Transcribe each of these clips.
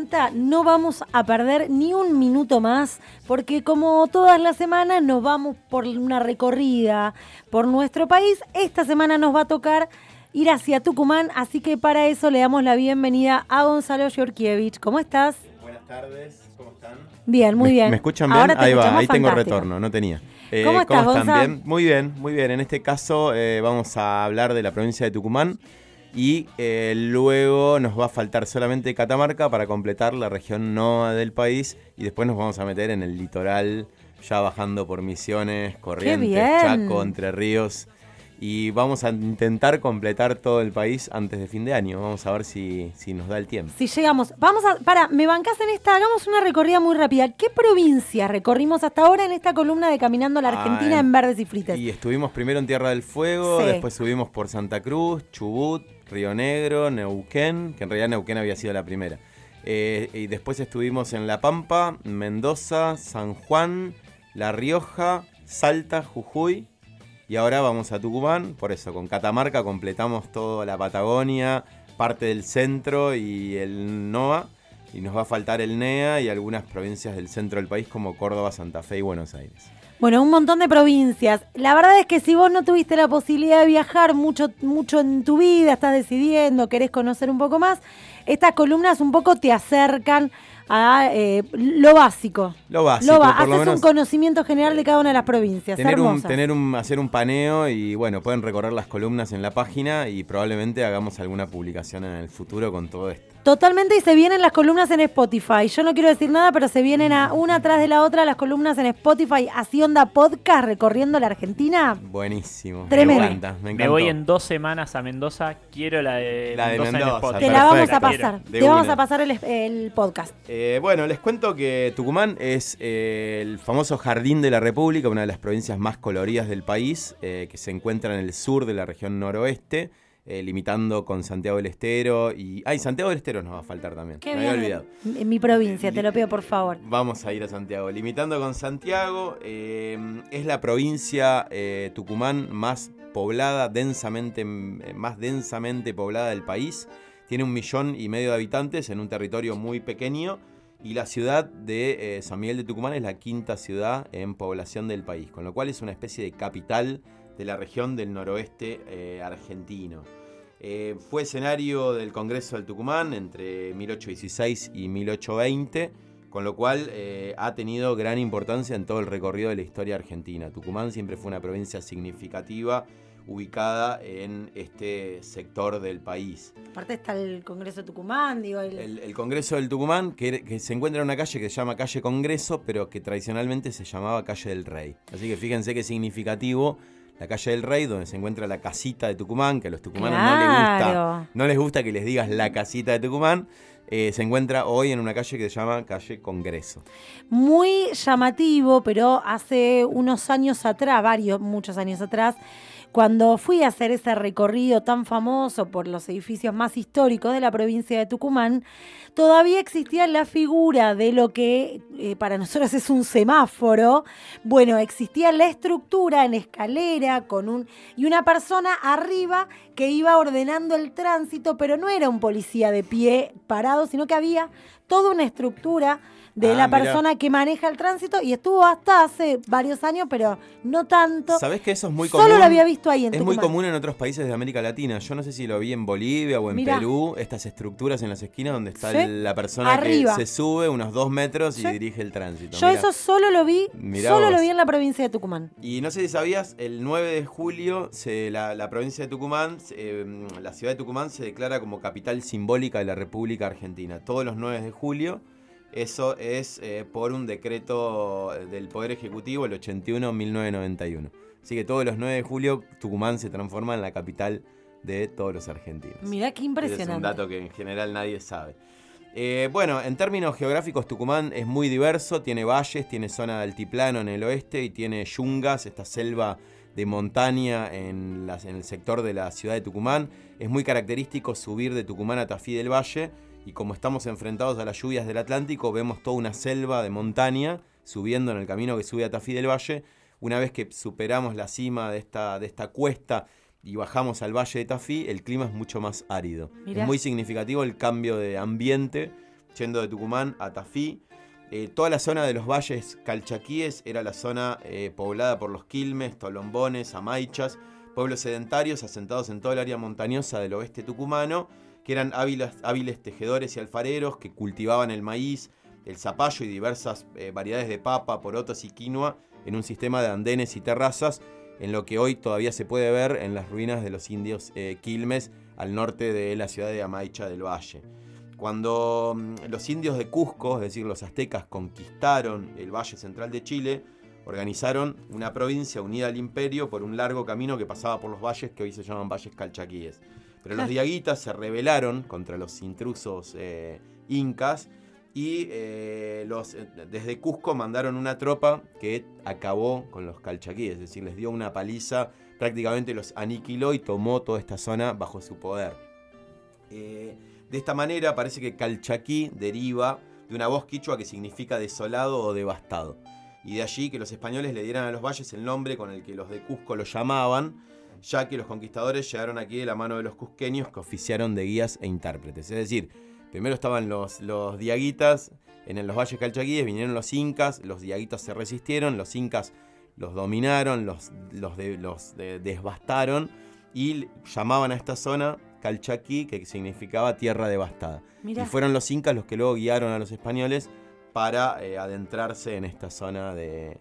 cuenta, no vamos a perder ni un minuto más, porque como todas las semanas nos vamos por una recorrida por nuestro país. Esta semana nos va a tocar ir hacia Tucumán, así que para eso le damos la bienvenida a Gonzalo Yorkiewicz. ¿Cómo estás? Buenas tardes, ¿cómo están? Bien, muy bien. ¿Me escuchan bien? Ahora te ahí va, escuchamos ahí tengo fantástico. retorno, no tenía. ¿Cómo estás, están? Gonzalo? ¿Bien? Muy bien, muy bien. En este caso vamos a hablar de la provincia de Tucumán y luego nos va a faltar solamente Catamarca para completar la región NOA del país y después nos vamos a meter en el litoral, ya bajando por Misiones, Corrientes, Chaco, Entre Ríos. Y vamos a intentar completar todo el país antes de fin de año. Vamos a ver si nos da el tiempo. Si llegamos. ¿Me bancás en esta? Hagamos una recorrida muy rápida. ¿Qué provincias recorrimos hasta ahora en esta columna de Caminando la Argentina en Verdes y Frites? Y estuvimos primero en Tierra del Fuego, Sí. Después subimos por Santa Cruz, Chubut, Río Negro, Neuquén, que en realidad Neuquén había sido la primera. Y después estuvimos en La Pampa, Mendoza, San Juan, La Rioja, Salta, Jujuy. Y ahora vamos a Tucumán, por eso con Catamarca completamos toda la Patagonia, parte del centro y el NOA, y nos va a faltar el NEA y algunas provincias del centro del país como Córdoba, Santa Fe y Buenos Aires. Bueno, un montón de provincias. La verdad es que si vos no tuviste la posibilidad de viajar mucho en tu vida, estás decidiendo, querés conocer un poco más, estas columnas un poco te acercan a lo básico. Por lo haces menos un conocimiento general de cada una de las provincias. hacer un paneo y bueno, pueden recorrer las columnas en la página y probablemente hagamos alguna publicación en el futuro con todo esto. Totalmente, y se vienen las columnas en Spotify. Yo no quiero decir nada, pero se vienen una tras de la otra las columnas en Spotify, así onda podcast recorriendo la Argentina. Buenísimo. Tremendo. Me encantó. Me voy en 2 semanas a Mendoza. Quiero la de Mendoza en Spotify. Te la vamos a Perfecto. pasar. De Te vamos una. a pasar el podcast. Bueno, les cuento que Tucumán es el famoso Jardín de la República, una de las provincias más coloridas del país, que se encuentra en el sur de la región noroeste, limitando con Santiago del Estero. Santiago del Estero nos va a faltar también. Qué me bien. había olvidado. En mi provincia, te lo pido por favor. Vamos a ir a Santiago. Limitando con Santiago, es la provincia Tucumán más poblada, más densamente poblada del país. Tiene 1,5 millones de habitantes en un territorio muy pequeño. Y la ciudad de San Miguel de Tucumán es la 5ª ciudad en población del país, con lo cual es una especie de capital de la región del noroeste argentino. Fue escenario del Congreso del Tucumán entre 1816 y 1820, con lo cual ha tenido gran importancia en todo el recorrido de la historia argentina. Tucumán siempre fue una provincia significativa ubicada en este sector del país. Aparte está el Congreso de Tucumán, El Congreso del Tucumán, que se encuentra en una calle que se llama Calle Congreso, pero que tradicionalmente se llamaba Calle del Rey. Así que fíjense qué significativo la Calle del Rey, donde se encuentra la casita de Tucumán, que a los tucumanos no les gusta que les digas la casita de Tucumán. Se encuentra hoy en una calle que se llama Calle Congreso. Muy llamativo, pero hace unos años atrás, muchos años atrás, cuando fui a hacer ese recorrido tan famoso por los edificios más históricos de la provincia de Tucumán, todavía existía la figura de lo que para nosotros es un semáforo. Bueno, existía la estructura en escalera y una persona arriba que iba ordenando el tránsito, pero no era un policía de pie parado, sino que había toda una estructura de la persona que maneja el tránsito, y estuvo hasta hace varios años, pero no tanto. ¿Sabés que eso es muy común? Solo lo había visto ahí en Es Tucumán. muy común en otros países de América Latina. Yo no sé si lo vi en Bolivia o en Perú, estas estructuras en las esquinas donde está la persona arriba, que se sube unos 2 metros y dirige el tránsito. Yo eso solo lo vi en la provincia de Tucumán. Y no sé si sabías, el 9 de julio la provincia de Tucumán, la ciudad de Tucumán se declara como capital simbólica de la República Argentina. Todos los 9 de julio. Eso es por un decreto del Poder Ejecutivo, el 81-1991. Así que todos los 9 de julio Tucumán se transforma en la capital de todos los argentinos. Mirá qué impresionante. Ese es un dato que en general nadie sabe. Bueno, en términos geográficos Tucumán es muy diverso, tiene valles, tiene zona de altiplano en el oeste y tiene yungas, esta selva de montaña en el sector de la ciudad de Tucumán. Es muy característico subir de Tucumán a Tafí del Valle. Y como estamos enfrentados a las lluvias del Atlántico, vemos toda una selva de montaña subiendo en el camino que sube a Tafí del Valle. Una vez que superamos la cima de esta cuesta y bajamos al Valle de Tafí, el clima es mucho más árido. Mirá. Es muy significativo el cambio de ambiente yendo de Tucumán a Tafí. Toda la zona de los valles calchaquíes era la zona poblada por los quilmes, tolombones, amaichas, pueblos sedentarios asentados en toda el área montañosa del oeste tucumano, que eran hábiles tejedores y alfareros que cultivaban el maíz, el zapallo y diversas variedades de papa, porotos y quinoa en un sistema de andenes y terrazas, en lo que hoy todavía se puede ver en las ruinas de los indios quilmes al norte de la ciudad de Amaicha del Valle. Cuando los indios de Cusco, es decir, los aztecas, conquistaron el Valle Central de Chile, organizaron una provincia unida al imperio por un largo camino que pasaba por los valles que hoy se llaman valles calchaquíes. Pero los diaguitas se rebelaron contra los intrusos incas y desde Cusco mandaron una tropa que acabó con los calchaquíes, es decir, les dio una paliza, prácticamente los aniquiló y tomó toda esta zona bajo su poder. De esta manera parece que calchaquí deriva de una voz quichua que significa desolado o devastado. Y de allí que los españoles le dieran a los valles el nombre con el que los de Cusco lo llamaban, ya que los conquistadores llegaron aquí de la mano de los cusqueños que oficiaron de guías e intérpretes. Es decir, primero estaban los diaguitas en los valles calchaquíes, vinieron los incas, los diaguitas se resistieron, los incas los dominaron, los devastaron y llamaban a esta zona Calchaquí, que significaba tierra devastada. Mirá. Y fueron los incas los que luego guiaron a los españoles para adentrarse en esta zona del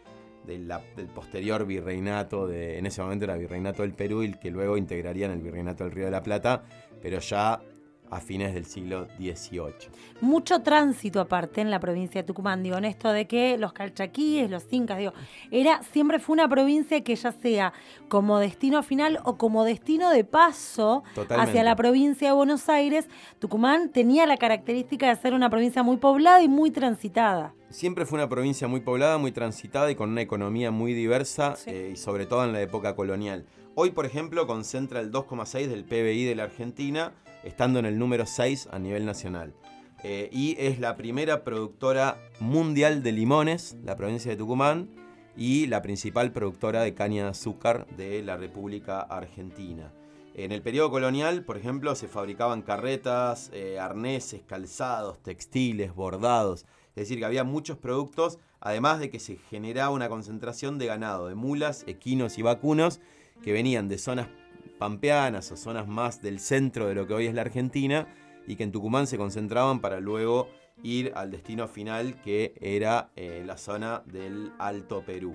posterior virreinato, en ese momento era virreinato del Perú, y que luego integrarían el virreinato del Río de la Plata, pero ya a fines del siglo XVIII. Mucho tránsito aparte en la provincia de Tucumán, en esto de que los calchaquíes, los incas, siempre fue una provincia que ya sea como destino final o como destino de paso hacia la provincia de Buenos Aires, Tucumán tenía la característica de ser una provincia muy poblada y muy transitada. Siempre fue una provincia muy poblada, muy transitada y con una economía muy diversa, sí. Y sobre todo en la época colonial. Hoy, por ejemplo, concentra el 2,6% del PBI de la Argentina, estando en el número 6 a nivel nacional. Y es la primera productora mundial de limones, la provincia de Tucumán, y la principal productora de caña de azúcar de la República Argentina. En el periodo colonial, por ejemplo, se fabricaban carretas, arneses, calzados, textiles, bordados. Es decir, que había muchos productos, además de que se generaba una concentración de ganado, de mulas, equinos y vacunos, que venían de zonas pampeanas o zonas más del centro de lo que hoy es la Argentina, y que en Tucumán se concentraban para luego ir al destino final, que era la zona del Alto Perú.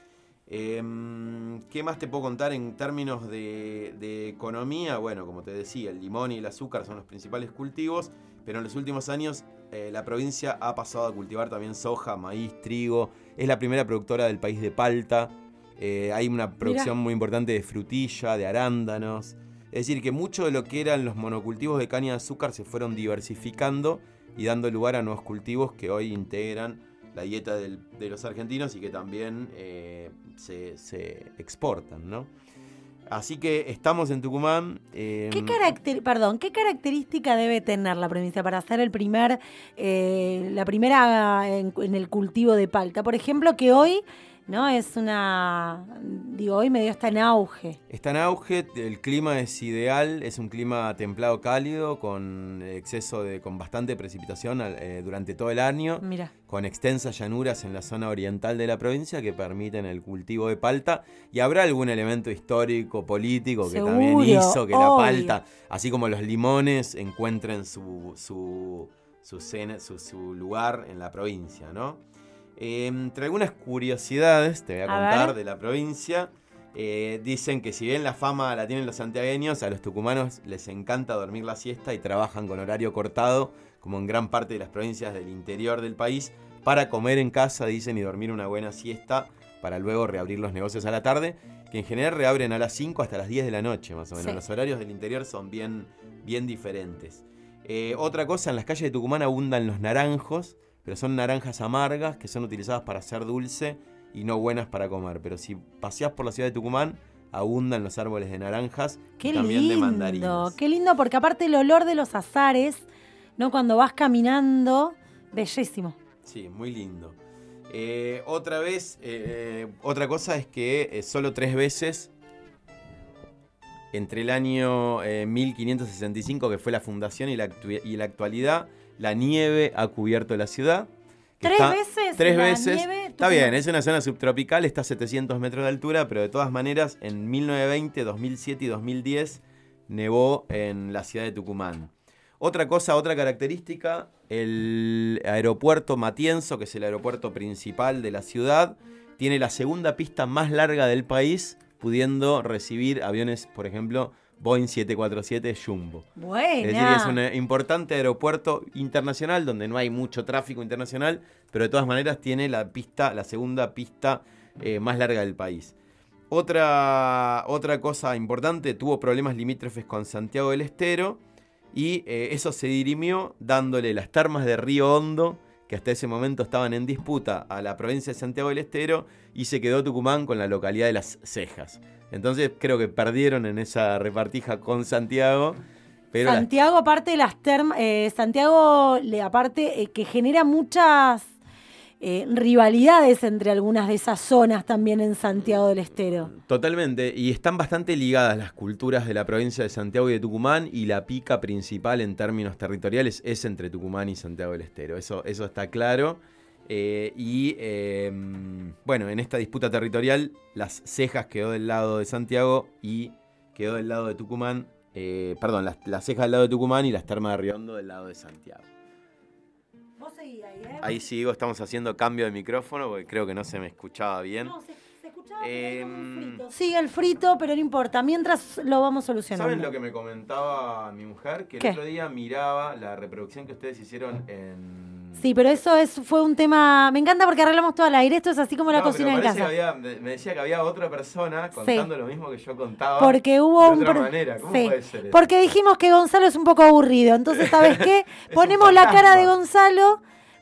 ¿Qué más te puedo contar en términos de economía? Bueno, como te decía, el limón y el azúcar son los principales cultivos, pero en los últimos años la provincia ha pasado a cultivar también soja, maíz, trigo. Es la primera productora del país de palta. Hay una producción muy importante de frutilla, de arándanos. Es decir, que mucho de lo que eran los monocultivos de caña de azúcar se fueron diversificando y dando lugar a nuevos cultivos que hoy integran la dieta de los argentinos y que también se exportan, ¿no? Así que estamos en Tucumán. ¿Qué característica debe tener la provincia para ser la primera en el cultivo de palta? Por ejemplo, que hoy, ¿no? Hoy medio está en auge. Está en auge, el clima es ideal, es un clima templado cálido, con con bastante precipitación durante todo el año. Mirá. Con extensas llanuras en la zona oriental de la provincia que permiten el cultivo de palta, y habrá algún elemento histórico, político, que también hizo que la palta, así como los limones, encuentren su lugar en la provincia, ¿no? Entre algunas curiosidades te voy a contar de la provincia. Dicen que si bien la fama la tienen los santiagueños, a los tucumanos les encanta dormir la siesta y trabajan con horario cortado, como en gran parte de las provincias del interior del país, para comer en casa, dicen, y dormir una buena siesta para luego reabrir los negocios a la tarde, que en general reabren a las 5 hasta las 10 de la noche, más o menos. Sí. Los horarios del interior son bien diferentes. Otra cosa, en las calles de Tucumán abundan los naranjos, pero son naranjas amargas que son utilizadas para hacer dulce y no buenas para comer. Pero si paseás por la ciudad de Tucumán, abundan los árboles de naranjas y también de mandarinas. Qué lindo, porque aparte el olor de los azares, ¿no? Cuando vas caminando, bellísimo. Sí, muy lindo. Otra cosa es que solo 3 veces, entre el año 1565, que fue la fundación, y la actualidad, la nieve ha cubierto la ciudad. ¿Tres veces? Tres la veces. Nieve, Está bien, es una zona subtropical, está a 700 metros de altura, pero de todas maneras, en 1920, 2007 y 2010 nevó en la ciudad de Tucumán. Otra característica, el aeropuerto Matienzo, que es el aeropuerto principal de la ciudad, tiene la segunda pista más larga del país, pudiendo recibir aviones, por ejemplo, Boeing 747 Jumbo. Buena. Es decir, es un importante aeropuerto internacional donde no hay mucho tráfico internacional, pero de todas maneras tiene la segunda pista más larga del país. Otra cosa importante, tuvo problemas limítrofes con Santiago del Estero y eso se dirimió dándole las termas de Río Hondo, que hasta ese momento estaban en disputa, a la provincia de Santiago del Estero, y se quedó Tucumán con la localidad de Las Cejas. Entonces creo que perdieron en esa repartija con Santiago. Pero Santiago, aparte de las termas, Santiago, aparte que genera muchas rivalidades entre algunas de esas zonas también en Santiago del Estero. Totalmente, y están bastante ligadas las culturas de la provincia de Santiago y de Tucumán, y la pica principal en términos territoriales es entre Tucumán y Santiago del Estero, eso está claro. Bueno, en esta disputa territorial, Las Cejas quedó del lado de Santiago y quedó del lado de Tucumán, las Cejas del lado de Tucumán y las Termas de Río Hondo del lado de Santiago. Vos seguís ahí, ¿eh? Ahí sigo, estamos haciendo cambio de micrófono porque creo que no se me escuchaba bien. No, se escuchaba un frito. Sigue el frito, pero no importa, mientras lo vamos solucionando. ¿Saben lo que me comentaba mi mujer? Que el otro día miraba la reproducción que ustedes hicieron en... Sí, pero fue un tema... Me encanta porque arreglamos todo al aire. Esto es así como la cocina en casa. Me decía que había otra persona contando lo mismo que yo contaba. Porque hubo de otra manera. ¿Cómo puede ser eso? Porque dijimos que Gonzalo es un poco aburrido. Entonces, ¿sabes qué? Ponemos la cara de Gonzalo...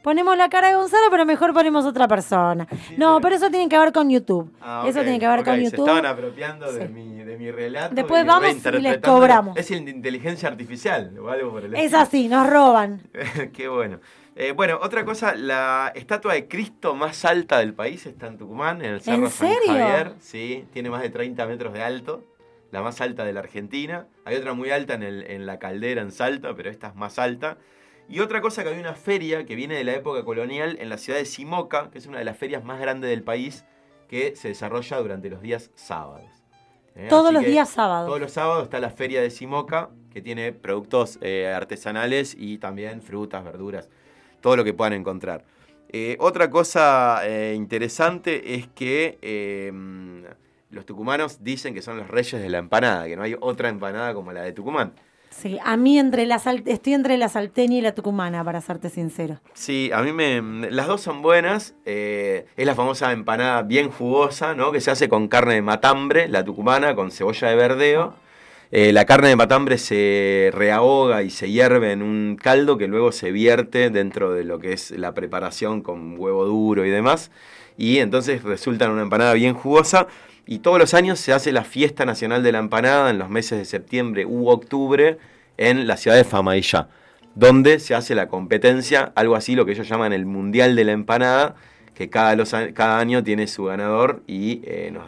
pero mejor ponemos otra persona. Sí, pero eso tiene que ver con YouTube. Eso tiene que ver con YouTube. Se estaban apropiando de mi relato. Después vamos y les cobramos. Es inteligencia artificial o algo por el estilo. Es así, nos roban. Qué bueno. Bueno, otra cosa, la estatua de Cristo más alta del país está en Tucumán, en el Cerro San Javier. Sí, tiene más de 30 metros de alto, la más alta de la Argentina. Hay otra muy alta en la Caldera, en Salta, pero esta es más alta. Y otra cosa, que hay una feria que viene de la época colonial en la ciudad de Simoca, que es una de las ferias más grandes del país, que se desarrolla durante los días sábados. Todos los días sábados. Todos los sábados está la feria de Simoca, que tiene productos artesanales y también frutas, verduras, todo lo que puedan encontrar. Otra cosa interesante es que los tucumanos dicen que son los reyes de la empanada, que no hay otra empanada como la de Tucumán. Sí, a mí estoy entre la salteña y la tucumana, para serte sincero. Sí, a mí las dos son buenas. Es la famosa empanada bien jugosa, ¿no? Que se hace con carne de matambre, la tucumana, con cebolla de verdeo. La carne de matambre se reahoga y se hierve en un caldo que luego se vierte dentro de lo que es la preparación con huevo duro y demás. Y entonces resulta una empanada bien jugosa. Y todos los años se hace la Fiesta Nacional de la Empanada en los meses de septiembre u octubre en la ciudad de Famaillá, donde se hace la competencia, algo así lo que ellos llaman el Mundial de la Empanada, que cada año tiene su ganador y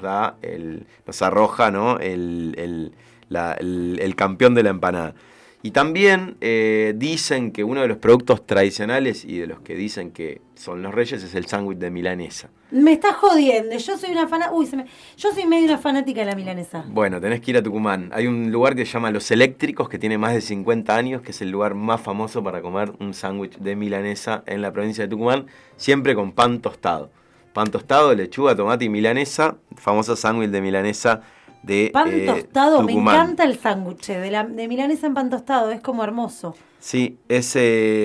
nos arroja, ¿no? el campeón de la empanada. Y también dicen que uno de los productos tradicionales y de los que dicen que son los reyes es el sándwich de milanesa. Me estás jodiendo, yo soy yo soy medio una fanática de la milanesa. Bueno, tenés que ir a Tucumán. Hay un lugar que se llama Los Eléctricos, que tiene más de 50 años, que es el lugar más famoso para comer un sándwich de milanesa en la provincia de Tucumán, siempre con pan tostado. Pan tostado, lechuga, tomate y milanesa, famoso sándwich de milanesa de pan tostado, Tucumán. Me encanta el sándwich de milanesa en pan tostado, es como hermoso. Sí, es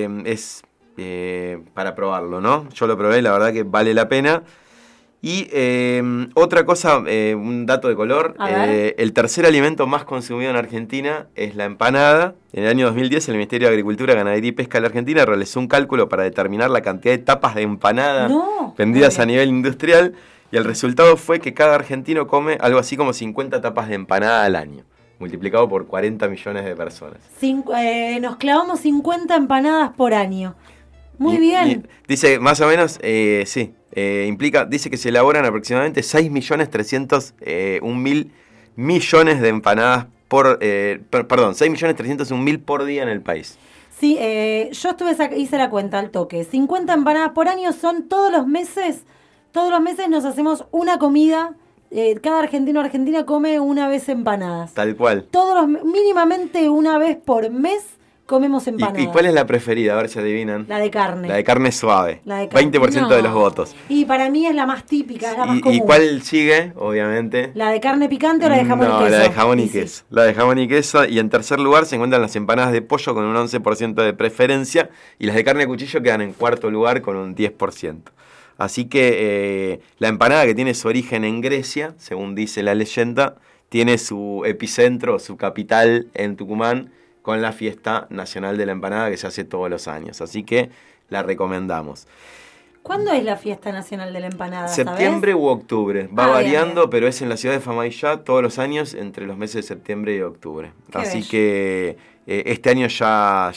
para probarlo, ¿no? Yo lo probé, la verdad que vale la pena. Y otra cosa, un dato de color, el tercer alimento más consumido en Argentina es la empanada. En el año 2010 el Ministerio de Agricultura, Ganadería y Pesca de la Argentina realizó un cálculo para determinar la cantidad de tapas de empanada vendidas a nivel industrial, y el resultado fue que cada argentino come algo así como 50 tapas de empanada al año, multiplicado por 40 millones de personas. Nos clavamos 50 empanadas por año. Muy bien. Dice, más o menos, sí. Dice que se elaboran aproximadamente 6.301.000 millones de empanadas 6.301.000 por día en el país. Sí, yo hice la cuenta al toque. 50 empanadas por año son todos los meses nos hacemos una comida. Cada argentino o argentina come una vez empanadas. Tal cual. Mínimamente una vez por mes comemos empanadas. ¿Y cuál es la preferida? A ver si adivinan. La de carne. La de carne suave. La de carne. 20% de los votos. Y para mí es la más típica, es la más común. ¿Y cuál sigue? Obviamente. ¿La de carne picante o la de jamón y queso? No, la de jamón y queso. Sí. La de jamón y queso. Y en tercer lugar se encuentran las empanadas de pollo con un 11% de preferencia. Y las de carne a cuchillo quedan en cuarto lugar con un 10%. Así que la empanada, que tiene su origen en Grecia, según dice la leyenda, tiene su epicentro, su capital en Tucumán, con la fiesta nacional de la empanada que se hace todos los años. Así que la recomendamos. ¿Cuándo es la fiesta nacional de la empanada? Septiembre ¿sabes? u octubre. Va variando, bien. Pero es en la ciudad de Famaillá todos los años entre los meses de septiembre y octubre. Así bello. que este año ya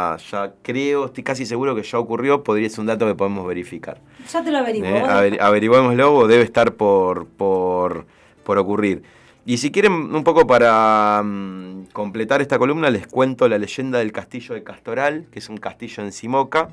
creo, estoy casi seguro que ya ocurrió. Podría ser un dato que podemos verificar. Ya te lo averiguo. Averiguémoslo, o debe estar por ocurrir. Y si quieren, un poco para completar esta columna, les cuento la leyenda del castillo de Castoral, que es un castillo en Simoca.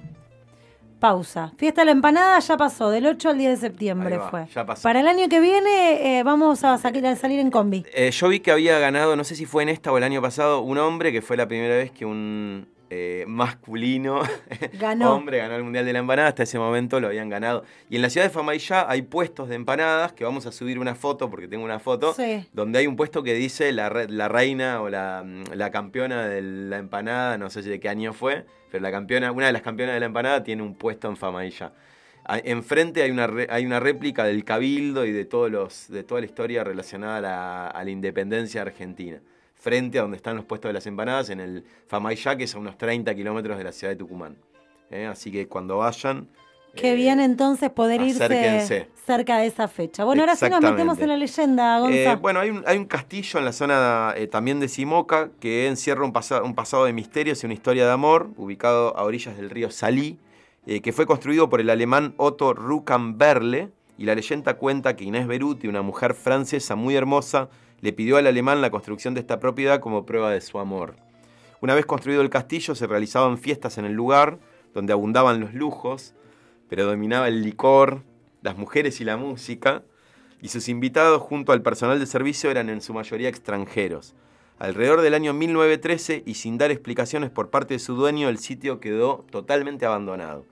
Pausa. Fiesta de la empanada ya pasó, del 8 al 10 de septiembre fue. Ya pasó. Para el año que viene vamos a salir en combi. Yo vi que había ganado, no sé si fue en esta o el año pasado, un hombre que fue la primera vez que un masculino hombre ganó el Mundial de la Empanada. Hasta ese momento lo habían ganado. Y en la ciudad de Famaillá hay puestos de empanadas, que vamos a subir una foto, porque tengo una foto, sí, donde hay un puesto que dice la reina o la campeona de la empanada, no sé de qué año fue, pero una de las campeonas de la empanada tiene un puesto en Famaillá. Enfrente hay una réplica del Cabildo y de toda la historia relacionada a la independencia argentina. Frente a donde están los puestos de las empanadas, en el Famaillá, que es a unos 30 kilómetros de la ciudad de Tucumán. Así que cuando vayan... Qué bien entonces poder irse cerca de esa fecha. Bueno, ahora sí nos metemos en la leyenda, Gonza. Bueno, hay un castillo en la zona también de Simoca que encierra un pasado de misterios y una historia de amor, ubicado a orillas del río Salí, que fue construido por el alemán Otto Ruckamberle, y la leyenda cuenta que Inés Beruti, una mujer francesa muy hermosa, le pidió al alemán la construcción de esta propiedad como prueba de su amor. Una vez construido el castillo, se realizaban fiestas en el lugar, donde abundaban los lujos, predominaba el licor, las mujeres y la música, y sus invitados junto al personal de servicio eran en su mayoría extranjeros. Alrededor del año 1913, y sin dar explicaciones por parte de su dueño, el sitio quedó totalmente abandonado.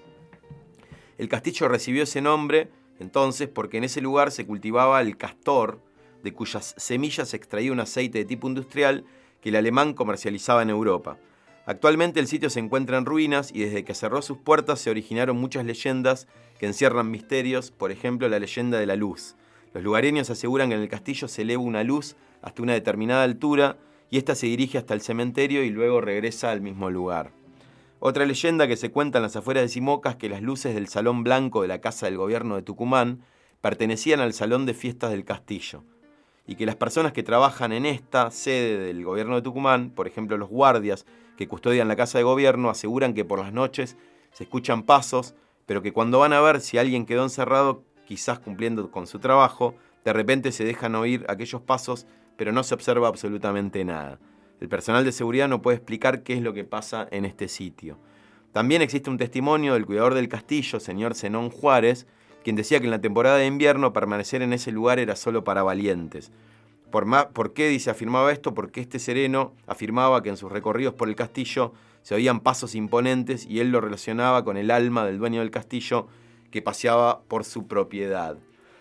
El castillo recibió ese nombre entonces porque en ese lugar se cultivaba el castor, de cuyas semillas se extraía un aceite de tipo industrial que el alemán comercializaba en Europa. Actualmente el sitio se encuentra en ruinas y desde que cerró sus puertas se originaron muchas leyendas que encierran misterios, por ejemplo la leyenda de la luz. Los lugareños aseguran que en el castillo se eleva una luz hasta una determinada altura y ésta se dirige hasta el cementerio y luego regresa al mismo lugar. Otra leyenda que se cuenta en las afueras de Simoca es que las luces del Salón Blanco de la Casa del Gobierno de Tucumán pertenecían al Salón de Fiestas del Castillo, y que las personas que trabajan en esta sede del Gobierno de Tucumán, por ejemplo los guardias que custodian la Casa de Gobierno, aseguran que por las noches se escuchan pasos, pero que cuando van a ver si alguien quedó encerrado, quizás cumpliendo con su trabajo, de repente se dejan oír aquellos pasos, pero no se observa absolutamente nada. El personal de seguridad no puede explicar qué es lo que pasa en este sitio. También existe un testimonio del cuidador del castillo, señor Zenón Juárez, quien decía que en la temporada de invierno permanecer en ese lugar era solo para valientes. ¿Por qué afirmaba esto? Porque este sereno afirmaba que en sus recorridos por el castillo se oían pasos imponentes y él lo relacionaba con el alma del dueño del castillo que paseaba por su propiedad.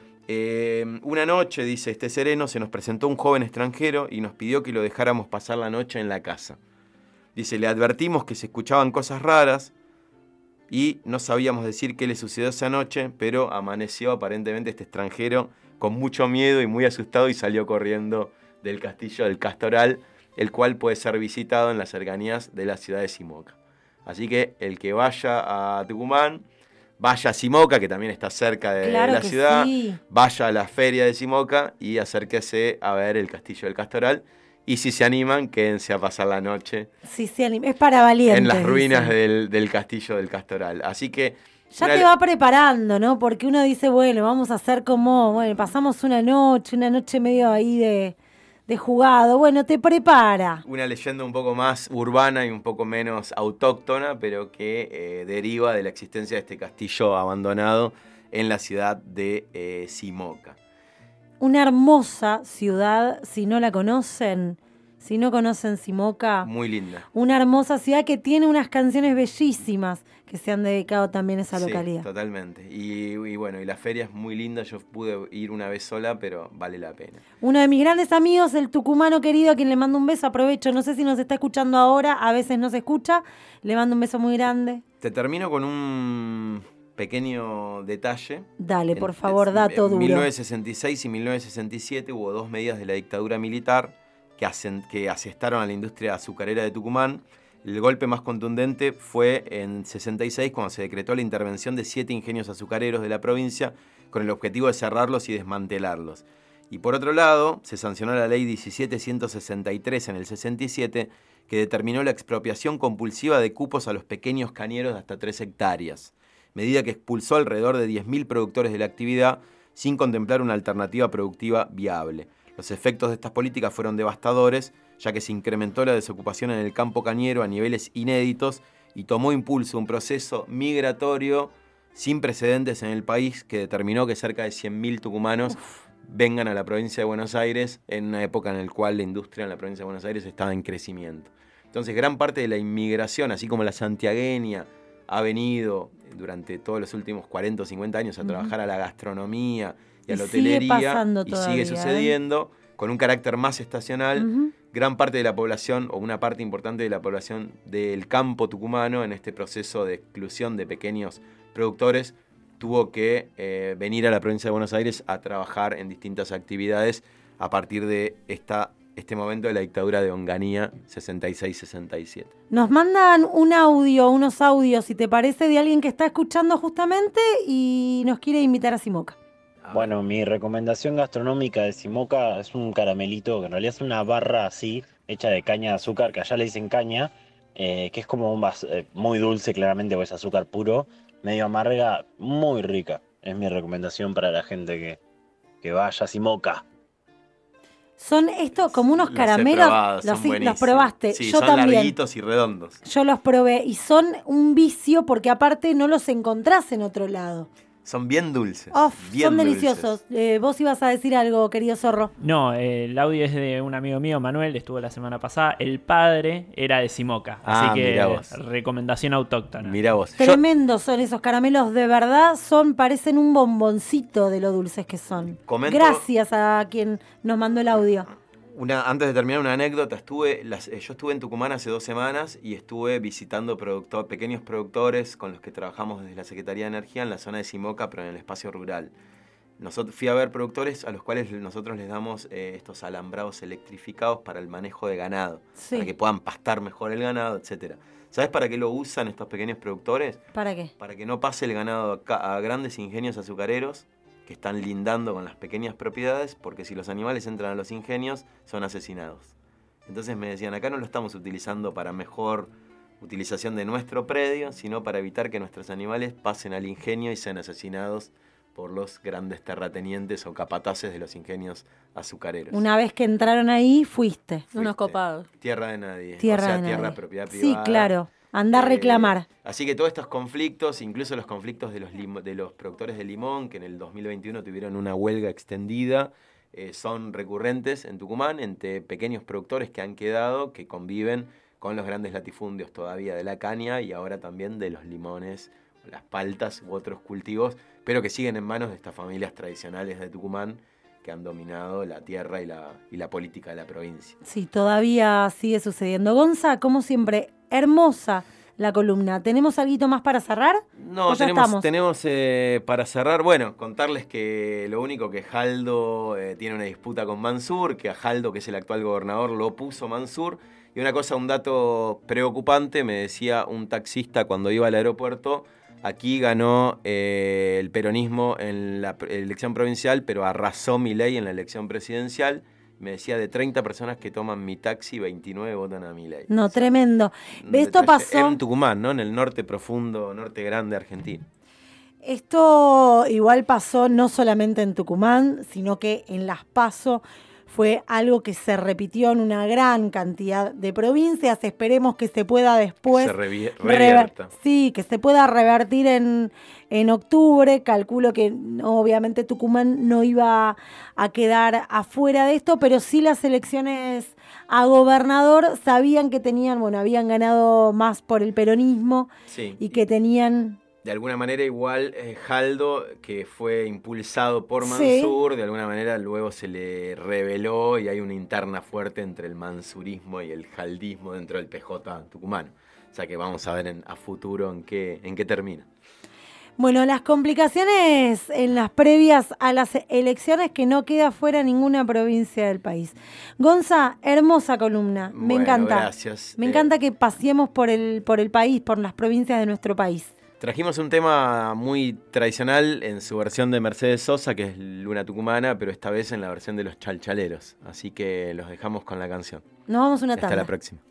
Una noche, dice este sereno, se nos presentó un joven extranjero y nos pidió que lo dejáramos pasar la noche en la casa. Dice, le advertimos que se escuchaban cosas raras y no sabíamos decir qué le sucedió esa noche, pero amaneció aparentemente este extranjero con mucho miedo y muy asustado y salió corriendo del castillo del Castoral, el cual puede ser visitado en las cercanías de la ciudad de Simoca. Así que el que vaya a Tucumán, vaya a Simoca, que también está cerca de la ciudad, sí. Vaya a la feria de Simoca y acérquese a ver el castillo del Castoral. Y si se animan, quédense a pasar la noche. Sí, se animan. Es para valientes. En las ruinas del castillo del Castoral. Así que... Ya te va preparando, ¿no? Porque uno dice, bueno, vamos a hacer como... Bueno, pasamos una noche medio ahí de de jugado. Bueno, te prepara. Una leyenda un poco más urbana y un poco menos autóctona, pero que deriva de la existencia de este castillo abandonado en la ciudad de Simoca. Una hermosa ciudad, si no la conocen, si no conocen Simoca. Muy linda. Una hermosa ciudad que tiene unas canciones bellísimas que se han dedicado también a esa localidad. Sí, totalmente. Y bueno, y la feria es muy linda. Yo pude ir una vez sola, pero vale la pena. Uno de mis grandes amigos, el tucumano querido, a quien le mando un beso, aprovecho, no sé si nos está escuchando ahora, a veces no se escucha, le mando un beso muy grande. Te termino con un pequeño detalle. Dale, por favor, dato duro. En 1966 y 1967 hubo 2 medidas de la dictadura militar que asestaron a la industria azucarera de Tucumán. El golpe más contundente fue en 66, cuando se decretó la intervención de 7 ingenios azucareros de la provincia con el objetivo de cerrarlos y desmantelarlos. Y por otro lado, se sancionó la ley 17.163 en el 67, que determinó la expropiación compulsiva de cupos a los pequeños cañeros de hasta 3 hectáreas, medida que expulsó alrededor de 10.000 productores de la actividad sin contemplar una alternativa productiva viable. Los efectos de estas políticas fueron devastadores, ya que se incrementó la desocupación en el campo cañero a niveles inéditos y tomó impulso un proceso migratorio sin precedentes en el país que determinó que cerca de 100.000 tucumanos vengan a la provincia de Buenos Aires en una época en la cual la industria en la provincia de Buenos Aires estaba en crecimiento. Entonces, gran parte de la inmigración, así como la santiagueña, ha venido durante todos los últimos 40 o 50 años a trabajar a la gastronomía y a la hotelería, y sigue sucediendo con un carácter más estacional. Gran parte de la población, o una parte importante de la población del campo tucumano, en este proceso de exclusión de pequeños productores, tuvo que venir a la provincia de Buenos Aires a trabajar en distintas actividades a partir de este momento de la dictadura de Onganía, 66-67. Nos mandan unos audios, si te parece, de alguien que está escuchando justamente y nos quiere invitar a Simoca. Bueno, mi recomendación gastronómica de Simoca es un caramelito, que en realidad es una barra así, hecha de caña de azúcar, que allá le dicen caña, que es como muy dulce, claramente, porque es azúcar puro, medio amarga, muy rica. Es mi recomendación para la gente que vaya a Simoca. Son estos como unos caramelos, los probaste. Sí, yo son también. Larguitos y redondos. Yo los probé y son un vicio porque aparte no los encontrás en otro lado. Son bien dulces. Son deliciosos. Vos ibas a decir algo, querido zorro. No, el audio es de un amigo mío, Manuel, estuvo la semana pasada. El padre era de Simoca, así que recomendación autóctona. Mirá vos. Tremendos son esos caramelos, de verdad, parecen un bomboncito de lo dulces que son. Gracias a quien nos mandó el audio. Antes de terminar, una anécdota. Yo estuve en Tucumán hace 2 semanas y estuve visitando pequeños productores con los que trabajamos desde la Secretaría de Energía en la zona de Simoca, pero en el espacio rural. Fui a ver productores a los cuales nosotros les damos estos alambrados electrificados para el manejo de ganado, para que puedan pastar mejor el ganado, etc. ¿Sabes para qué lo usan estos pequeños productores? ¿Para qué? Para que no pase el ganado a grandes ingenios azucareros que están lindando con las pequeñas propiedades, porque si los animales entran a los ingenios, son asesinados. Entonces me decían, acá no lo estamos utilizando para mejor utilización de nuestro predio, sino para evitar que nuestros animales pasen al ingenio y sean asesinados por los grandes terratenientes o capataces de los ingenios azucareros. Una vez que entraron ahí, fuiste. Unos copados. Tierra de nadie. Tierra propiedad privada. Sí, claro. Andá a reclamar. Así que todos estos conflictos, incluso los conflictos de los productores de limón, que en el 2021 tuvieron una huelga extendida, son recurrentes en Tucumán, entre pequeños productores que han quedado, que conviven con los grandes latifundios todavía de la caña y ahora también de los limones, las paltas u otros cultivos, pero que siguen en manos de estas familias tradicionales de Tucumán que han dominado la tierra y la política de la provincia. Sí, todavía sigue sucediendo. Gonza, como siempre, hermosa la columna. ¿Tenemos algo más para cerrar? No, tenemos para cerrar, contarles que lo único que Jaldo tiene una disputa con Mansur, que a Jaldo, que es el actual gobernador, lo puso Mansur. Y un dato preocupante, me decía un taxista cuando iba al aeropuerto, aquí ganó el peronismo en la elección provincial, pero arrasó Milei en la elección presidencial. Me decía, de 30 personas que toman mi taxi, 29 votan a Milei. No, tremendo. Esto pasó en Tucumán, ¿no? En el norte profundo, norte grande argentino. Esto igual pasó no solamente en Tucumán, sino que en Las PASO fue algo que se repitió en una gran cantidad de provincias. Esperemos que se pueda después que se pueda revertir en octubre. Calculo que obviamente Tucumán no iba a quedar afuera de esto, pero sí las elecciones a gobernador sabían que habían ganado más por el peronismo, sí, y que tenían... De alguna manera igual Jaldo, que fue impulsado por Mansur, sí, de alguna manera luego se le reveló y hay una interna fuerte entre el mansurismo y el jaldismo dentro del PJ tucumano. O sea que vamos a ver a futuro en qué termina. Bueno, las complicaciones en las previas a las elecciones, que no queda fuera ninguna provincia del país. Gonza, hermosa columna, me encanta. Gracias. Me encanta que paseemos por el país, por las provincias de nuestro país. Trajimos un tema muy tradicional en su versión de Mercedes Sosa, que es Luna Tucumana, pero esta vez en la versión de los Chalchaleros. Así que los dejamos con la canción. Nos vamos una tanda. Hasta la próxima.